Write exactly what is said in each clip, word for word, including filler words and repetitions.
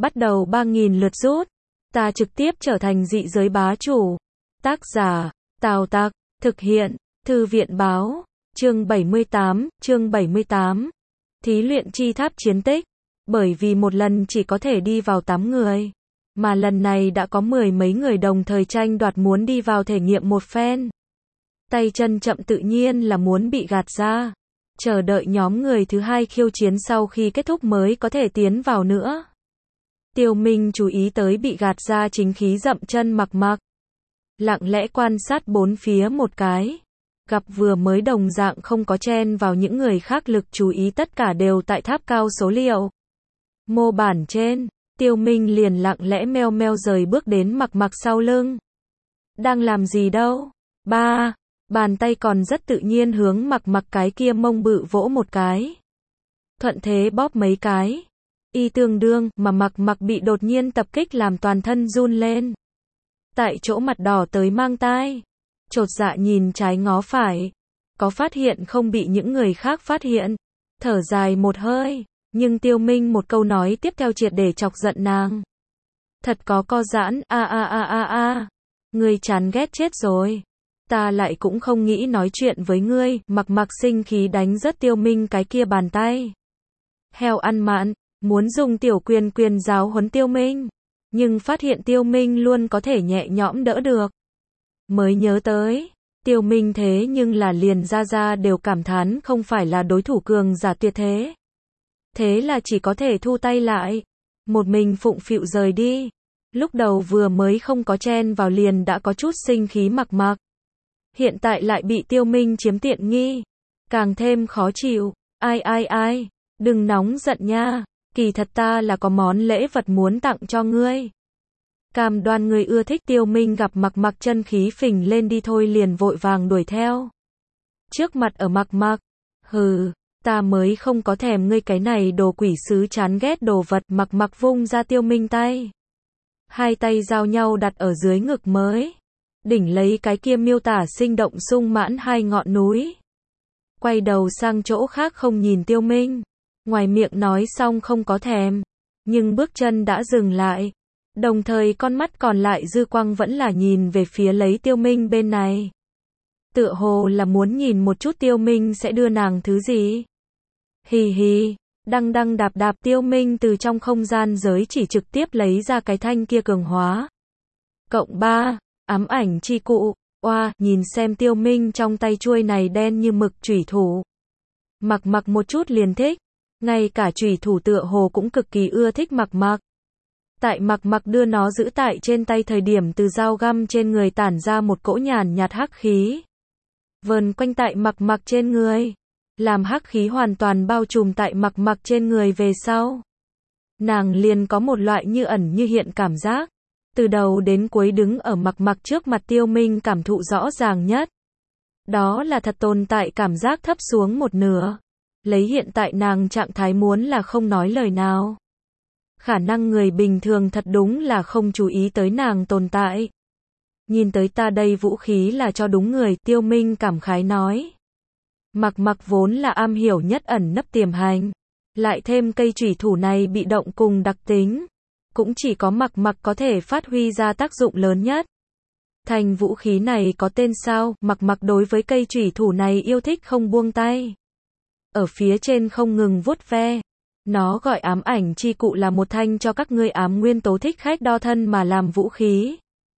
bắt đầu ba nghìn lượt rút. Ta trực tiếp trở thành dị giới bá chủ. Tác giả, Tào Tặc, thực hiện, Thư viện báo, chương bảy mươi tám, chương bảy mươi tám. Thí luyện chi tháp chiến tích. Bởi vì một lần chỉ có thể đi vào tám người, mà lần này đã có mười mấy người đồng thời tranh đoạt muốn đi vào thể nghiệm một phen. Tay chân chậm tự nhiên là muốn bị gạt ra. Chờ đợi nhóm người thứ hai khiêu chiến sau khi kết thúc mới có thể tiến vào nữa. Tiêu Minh chú ý tới bị gạt ra chính khí dậm chân Mặc Mặc. Lặng lẽ quan sát bốn phía một cái. Gặp vừa mới đồng dạng không có chen vào những người khác, lực chú ý tất cả đều tại tháp cao số liệu. Mô bản trên, Tiêu Minh liền lặng lẽ meo meo rời bước đến Mặc Mặc sau lưng. Đang làm gì đâu? Ba, bàn tay còn rất tự nhiên hướng Mặc Mặc cái kia mông bự vỗ một cái. Thuận thế bóp mấy cái. Y tương đương mà Mặc Mặc bị đột nhiên tập kích làm toàn thân run lên. Tại chỗ mặt đỏ tới mang tai. Chột dạ nhìn trái ngó phải. Có phát hiện không bị những người khác phát hiện. Thở dài một hơi. Nhưng Tiêu Minh một câu nói tiếp theo triệt để chọc giận nàng. Thật có co giãn, a a a a a. Ngươi chán ghét chết rồi. Ta lại cũng không nghĩ nói chuyện với ngươi. Mặc Mặc sinh khí đánh rớt Tiêu Minh cái kia bàn tay. Heo ăn mạn, muốn dùng tiểu quyền quyền giáo huấn Tiêu Minh. Nhưng phát hiện Tiêu Minh luôn có thể nhẹ nhõm đỡ được. Mới nhớ tới, Tiêu Minh thế nhưng là liền ra ra đều cảm thán không phải là đối thủ cường giả tuyệt thế. Thế là chỉ có thể thu tay lại. Một mình phụng phịu rời đi. Lúc đầu vừa mới không có chen vào liền đã có chút sinh khí Mặc Mặc. Hiện tại lại bị Tiêu Minh chiếm tiện nghi. Càng thêm khó chịu. Ai ai ai, đừng nóng giận nha. Kỳ thật ta là có món lễ vật muốn tặng cho ngươi. Cam đoan ngươi ưa thích. Tiêu Minh gặp Mặc Mặc chân khí phình lên đi thôi liền vội vàng đuổi theo. Trước mặt ở Mặc Mặc. Hừ, ta mới không có thèm ngươi cái này đồ quỷ sứ chán ghét đồ vật. Mặc Mặc vung ra Tiêu Minh tay. Hai tay giao nhau đặt ở dưới ngực mới. Đỉnh lấy cái kia miêu tả sinh động sung mãn hai ngọn núi. Quay đầu sang chỗ khác không nhìn Tiêu Minh. Ngoài miệng nói xong không có thèm. Nhưng bước chân đã dừng lại. Đồng thời con mắt còn lại dư quang vẫn là nhìn về phía lấy Tiêu Minh bên này. Tựa hồ là muốn nhìn một chút Tiêu Minh sẽ đưa nàng thứ gì. Hì hì, đăng đăng đạp đạp Tiêu Minh từ trong không gian giới chỉ trực tiếp lấy ra cái thanh kia cường hóa. Cộng ba, ám ảnh chi cụ, oa, nhìn xem Tiêu Minh trong tay chuôi này đen như mực chủy thủ. Mặc Mặc một chút liền thích, ngay cả chủy thủ tựa hồ cũng cực kỳ ưa thích Mặc Mặc. Tại Mặc Mặc đưa nó giữ tại trên tay thời điểm từ dao găm trên người tản ra một cỗ nhàn nhạt hắc khí. Vờn quanh tại Mặc Mặc trên người. Làm hắc khí hoàn toàn bao trùm tại Mặc Mặc trên người về sau. Nàng liền có một loại như ẩn như hiện cảm giác. Từ đầu đến cuối đứng ở Mặc Mặc trước mặt Tiêu Minh cảm thụ rõ ràng nhất. Đó là thật tồn tại cảm giác thấp xuống một nửa. Lấy hiện tại nàng trạng thái muốn là không nói lời nào. Khả năng người bình thường thật đúng là không chú ý tới nàng tồn tại. Nhìn tới ta đây vũ khí là cho đúng người, Tiêu Minh cảm khái nói. Mặc Mặc vốn là am hiểu nhất ẩn nấp tiềm hành. Lại thêm cây chủy thủ này bị động cùng đặc tính. Cũng chỉ có Mặc Mặc có thể phát huy ra tác dụng lớn nhất. Thành vũ khí này có tên sao? Mặc Mặc đối với cây chủy thủ này yêu thích không buông tay. Ở phía trên không ngừng vuốt ve. Nó gọi ám ảnh chi cụ là một thanh cho các ngươi ám nguyên tố thích khách đo thân mà làm vũ khí.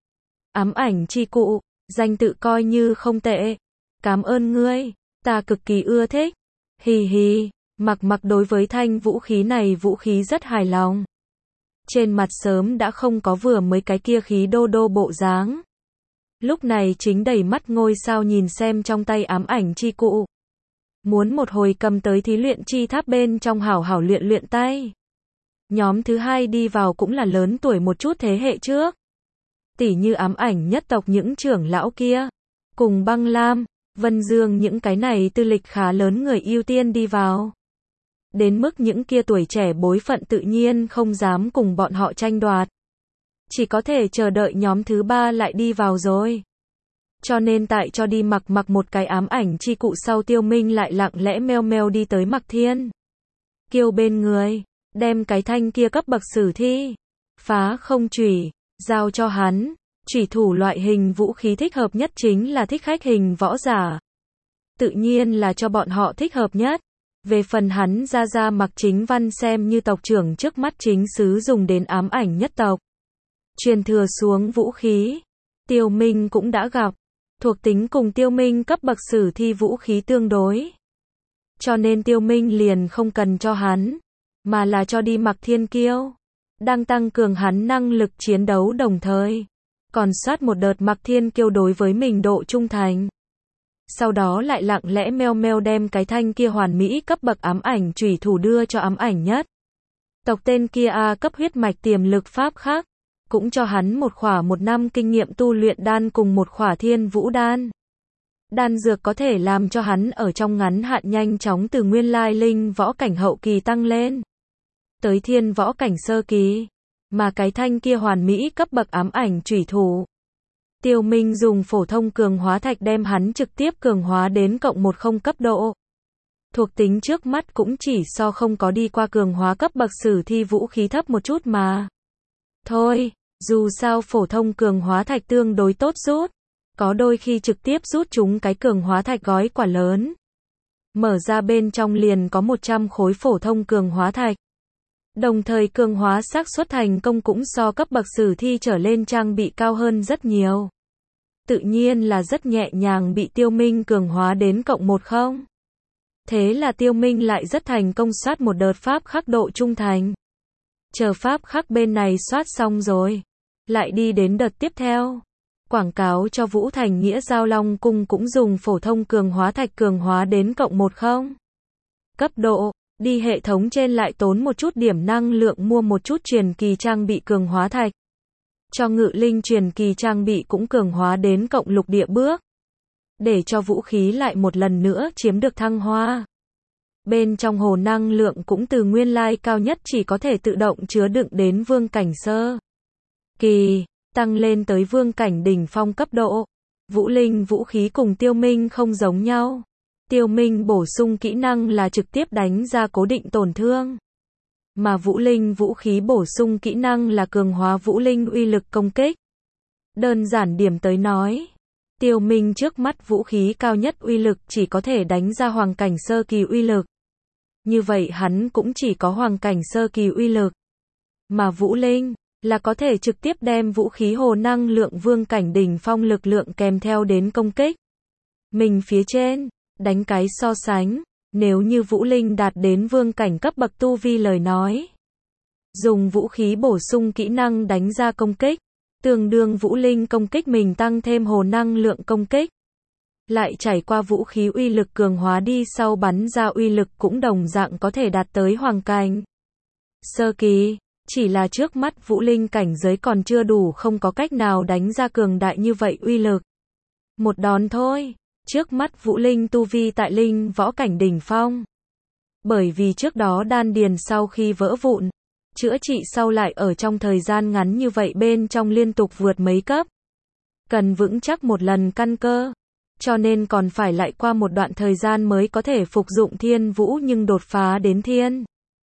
Ám ảnh chi cụ, danh tự coi như không tệ. Cảm ơn ngươi, ta cực kỳ ưa thích. Hì hì, Mặc Mặc đối với thanh vũ khí này vũ khí rất hài lòng. Trên mặt sớm đã không có vừa mới cái kia khí đô đô bộ dáng. Lúc này chính đầy mắt ngôi sao nhìn xem trong tay ám ảnh chi cụ. Muốn một hồi cầm tới thí luyện chi tháp bên trong hảo hảo luyện luyện tay. Nhóm thứ hai đi vào cũng là lớn tuổi một chút thế hệ trước. Tỉ như ám ảnh nhất tộc những trưởng lão kia. Cùng Băng Lam, Vân Dương những cái này tư lịch khá lớn người ưu tiên đi vào. Đến mức những kia tuổi trẻ bối phận tự nhiên không dám cùng bọn họ tranh đoạt. Chỉ có thể chờ đợi nhóm thứ ba lại đi vào rồi. Cho nên tại cho đi Mặc Mặc một cái ám ảnh chi cụ sau Tiêu Minh lại lặng lẽ meo meo đi tới Mặc Thiên. Kiêu bên người, đem cái thanh kia cấp bậc sử thi, phá không chủy, giao cho hắn. Chủy thủ loại hình vũ khí thích hợp nhất chính là thích khách hình võ giả. Tự nhiên là cho bọn họ thích hợp nhất. Về phần hắn ra ra Mạc Chính Văn xem như tộc trưởng trước mắt chính xứ dùng đến ám ảnh nhất tộc. Truyền thừa xuống vũ khí. Tiêu Minh cũng đã gặp. Thuộc tính cùng Tiêu Minh cấp bậc sử thi vũ khí tương đối. Cho nên Tiêu Minh liền không cần cho hắn. Mà là cho đi Mạc Thiên Kiêu. Đang tăng cường hắn năng lực chiến đấu đồng thời. Còn soát một đợt Mạc Thiên Kiêu đối với mình độ trung thành. Sau đó lại lặng lẽ meo meo đem cái thanh kia hoàn mỹ cấp bậc ám ảnh chủy thủ đưa cho ám ảnh nhất. Tộc tên kia A cấp huyết mạch tiềm lực pháp khác. Cũng cho hắn một khỏa một năm kinh nghiệm tu luyện đan cùng một khỏa thiên vũ đan. Đan dược có thể làm cho hắn ở trong ngắn hạn nhanh chóng từ nguyên lai linh võ cảnh hậu kỳ tăng lên. Tới thiên võ cảnh sơ kỳ. Mà cái thanh kia hoàn mỹ cấp bậc ám ảnh chủy thủ. Tiêu Minh dùng phổ thông cường hóa thạch đem hắn trực tiếp cường hóa đến cộng một không cấp độ. Thuộc tính trước mắt cũng chỉ so không có đi qua cường hóa cấp bậc sử thi vũ khí thấp một chút mà. Thôi, dù sao phổ thông cường hóa thạch tương đối tốt rút. Có đôi khi trực tiếp rút chúng cái cường hóa thạch gói quả lớn. Mở ra bên trong liền có một trăm khối phổ thông cường hóa thạch. Đồng thời cường hóa xác suất thành công cũng so cấp bậc sử thi trở lên trang bị cao hơn rất nhiều. Tự nhiên là rất nhẹ nhàng bị Tiêu Minh cường hóa đến cộng một không. Thế là Tiêu Minh lại rất thành công soát một đợt pháp khắc độ trung thành. Chờ pháp khắc bên này soát xong rồi. Lại đi đến đợt tiếp theo. Quảng cáo cho Vũ Thành Nghĩa Giao Long Cung cũng dùng phổ thông cường hóa thạch cường hóa đến cộng một không. Cấp độ. Đi hệ thống trên lại tốn một chút điểm năng lượng mua một chút truyền kỳ trang bị cường hóa thạch. Cho ngự linh truyền kỳ trang bị cũng cường hóa đến cộng lục địa bước. Để cho vũ khí lại một lần nữa chiếm được thăng hoa. Bên trong hồ năng lượng cũng từ nguyên lai cao nhất chỉ có thể tự động chứa đựng đến vương cảnh sơ kỳ, tăng lên tới vương cảnh đỉnh phong cấp độ. Vũ linh vũ khí cùng Tiêu Minh không giống nhau. Tiêu Minh bổ sung kỹ năng là trực tiếp đánh ra cố định tổn thương. Mà Vũ Linh vũ khí bổ sung kỹ năng là cường hóa Vũ Linh uy lực công kích. Đơn giản điểm tới nói, Tiêu Minh trước mắt vũ khí cao nhất uy lực chỉ có thể đánh ra hoàng cảnh sơ kỳ uy lực. Như vậy hắn cũng chỉ có hoàng cảnh sơ kỳ uy lực. Mà Vũ Linh là có thể trực tiếp đem vũ khí hồ năng lượng vương cảnh đỉnh phong lực lượng kèm theo đến công kích. Mình phía trên. Đánh cái so sánh, nếu như Vũ Linh đạt đến vương cảnh cấp bậc tu vi lời nói. Dùng vũ khí bổ sung kỹ năng đánh ra công kích, tương đương Vũ Linh công kích mình tăng thêm hồ năng lượng công kích. Lại trải qua vũ khí uy lực cường hóa đi sau bắn ra uy lực cũng đồng dạng có thể đạt tới hoàng cảnh sơ kỳ, chỉ là trước mắt Vũ Linh cảnh giới còn chưa đủ không có cách nào đánh ra cường đại như vậy uy lực. Một đòn thôi. Trước mắt Vũ Linh tu vi tại linh võ cảnh đỉnh phong. Bởi vì trước đó đan điền sau khi vỡ vụn, chữa trị sau lại ở trong thời gian ngắn như vậy bên trong liên tục vượt mấy cấp. Cần vững chắc một lần căn cơ. Cho nên còn phải lại qua một đoạn thời gian mới có thể phục dụng thiên vũ nhưng đột phá đến thiên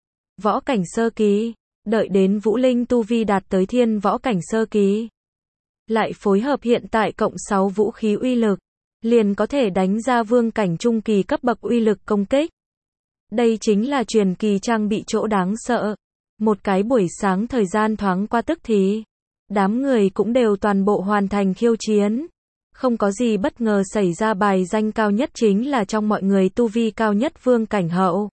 võ cảnh sơ kỳ. Đợi đến Vũ Linh tu vi đạt tới thiên võ cảnh sơ kỳ. Lại phối hợp hiện tại cộng sáu vũ khí uy lực. Liền có thể đánh ra vương cảnh trung kỳ cấp bậc uy lực công kích. Đây chính là truyền kỳ trang bị chỗ đáng sợ. Một cái buổi sáng thời gian thoáng qua tức thì. Đám người cũng đều toàn bộ hoàn thành khiêu chiến. Không có gì bất ngờ xảy ra, bài danh cao nhất chính là trong mọi người tu vi cao nhất vương cảnh hậu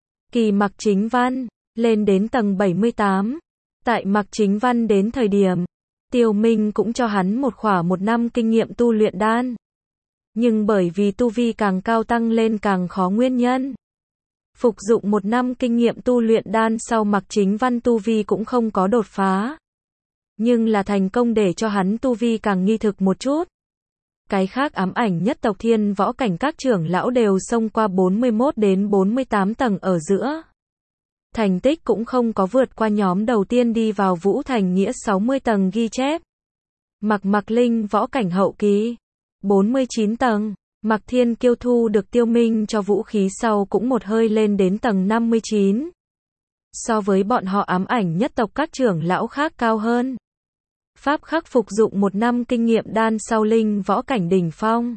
kỳ Mạc Chính Văn, lên đến tầng bảy mươi tám. Tại Mạc Chính Văn đến thời điểm, Tiêu Minh cũng cho hắn một khỏa một năm kinh nghiệm tu luyện đan. Nhưng bởi vì tu vi càng cao tăng lên càng khó nguyên nhân. Phục dụng một năm kinh nghiệm tu luyện đan sau Mạc Chính Văn tu vi cũng không có đột phá. Nhưng là thành công để cho hắn tu vi càng nghi thực một chút. Cái khác ám ảnh nhất tộc thiên võ cảnh các trưởng lão đều xông qua bốn mươi mốt đến bốn mươi tám tầng ở giữa. Thành tích cũng không có vượt qua nhóm đầu tiên đi vào Vũ Thành Nghĩa sáu mươi tầng ghi chép. Mạc Mạc Linh võ cảnh hậu kỳ. bốn mươi chín tầng, Mạc Thiên Kiêu thu được Tiêu Minh cho vũ khí sau cũng một hơi lên đến tầng năm mươi chín. so với bọn họ ám ảnh nhất tộc các trưởng lão khác cao hơn. Pháp khắc phục dụng một năm kinh nghiệm đan sau linh võ cảnh đỉnh phong.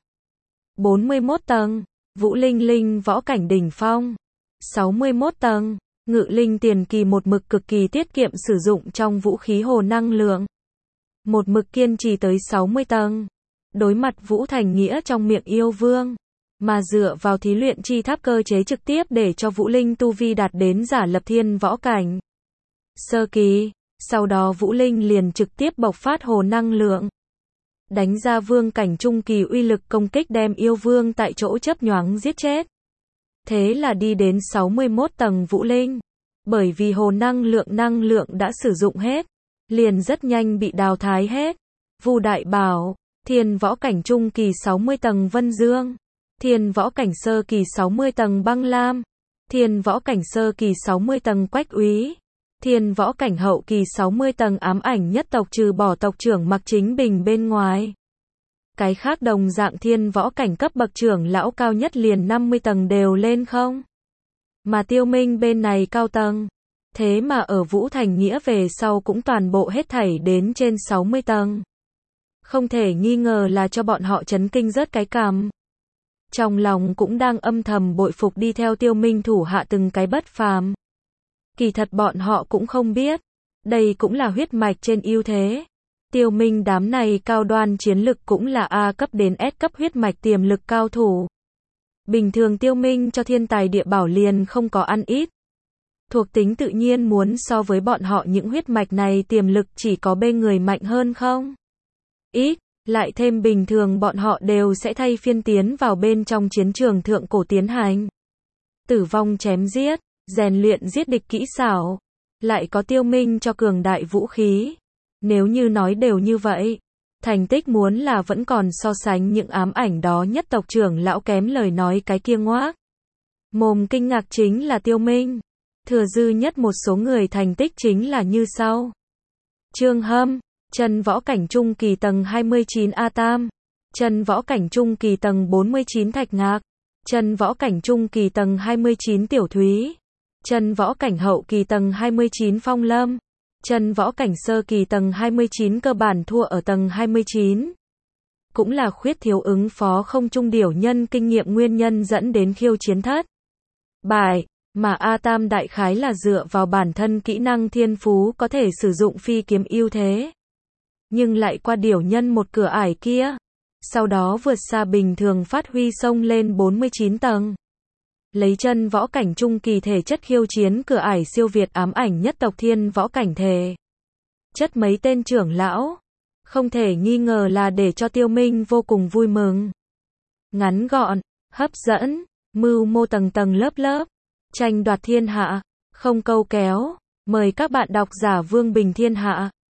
bốn mươi mốt tầng, vũ linh linh võ cảnh đỉnh phong. sáu mươi mốt tầng, ngự linh tiền kỳ một mực cực kỳ tiết kiệm sử dụng trong vũ khí hồ năng lượng. Một mực kiên trì tới sáu mươi tầng. Đối mặt Vũ Thành Nghĩa trong miệng yêu vương, mà dựa vào thí luyện chi tháp cơ chế trực tiếp để cho Vũ Linh tu vi đạt đến giả lập thiên võ cảnh sơ kỳ, sau đó Vũ Linh liền trực tiếp bộc phát hồ năng lượng, đánh ra vương cảnh trung kỳ uy lực công kích đem yêu vương tại chỗ chấp nhoáng giết chết. Thế là đi đến sáu mươi mốt tầng Vũ Linh, bởi vì hồ năng lượng năng lượng đã sử dụng hết, liền rất nhanh bị đào thái hết. Vu Đại Bảo, thiên võ cảnh trung kỳ sáu mươi tầng Vân Dương, thiên võ cảnh sơ kỳ sáu mươi tầng Băng Lam, thiên võ cảnh sơ kỳ sáu mươi tầng Quách Úy, thiên võ cảnh hậu kỳ sáu mươi tầng ám ảnh nhất tộc trừ bỏ tộc trưởng Mạc Chính Bình bên ngoài. Cái khác đồng dạng thiên võ cảnh cấp bậc trưởng lão cao nhất liền năm mươi tầng đều lên không. Mà Tiêu Minh bên này cao tầng. Thế mà ở Vũ Thành Nghĩa về sau cũng toàn bộ hết thảy đến trên sáu mươi tầng. Không thể nghi ngờ là cho bọn họ chấn kinh rớt cái cằm. Trong lòng cũng đang âm thầm bội phục đi theo Tiêu Minh thủ hạ từng cái bất phàm. Kỳ thật bọn họ cũng không biết, đây cũng là huyết mạch trên ưu thế. Tiêu Minh đám này cao đoan chiến lực cũng là A cấp đến S cấp huyết mạch tiềm lực cao thủ. Bình thường Tiêu Minh cho thiên tài địa bảo liền không có ăn ít. Thuộc tính tự nhiên muốn so với bọn họ những huyết mạch này tiềm lực chỉ có bên người mạnh hơn không? Ít, lại thêm bình thường bọn họ đều sẽ thay phiên tiến vào bên trong chiến trường thượng cổ tiến hành. Tử vong chém giết, rèn luyện giết địch kỹ xảo, lại có Tiêu Minh cho cường đại vũ khí. Nếu như nói đều như vậy, thành tích muốn là vẫn còn so sánh những ám ảnh đó nhất tộc trưởng lão kém lời nói cái kia ngoác. Mồm kinh ngạc chính là Tiêu Minh. Thừa dư nhất một số người thành tích chính là như sau. Trương Hâm, chân võ cảnh trung kỳ tầng hai mươi chín A Tam, chân võ cảnh trung kỳ tầng bốn mươi chín Thạch Ngạc, chân võ cảnh trung kỳ tầng hai mươi chín Tiểu Thúy, chân võ cảnh hậu kỳ tầng hai mươi chín Phong Lâm, chân võ cảnh sơ kỳ tầng hai mươi chín cơ bản thua ở tầng hai mươi chín. Cũng là khuyết thiếu ứng phó không trung điểu nhân kinh nghiệm nguyên nhân dẫn đến khiêu chiến thất bại. Mà A Tam đại khái là dựa vào bản thân kỹ năng thiên phú có thể sử dụng phi kiếm ưu thế. Nhưng lại qua điểu nhân một cửa ải kia. Sau đó vượt xa bình thường phát huy xông lên bốn mươi chín tầng. Lấy chân võ cảnh trung kỳ thể chất khiêu chiến cửa ải siêu việt ám ảnh nhất tộc thiên võ cảnh thể chất mấy tên trưởng lão. Không thể nghi ngờ là để cho Tiêu Minh vô cùng vui mừng. Ngắn gọn, hấp dẫn, mưu mô tầng tầng lớp lớp. Tranh đoạt thiên hạ, không câu kéo, mời các bạn đọc giả Vương Bình Thiên Hạ.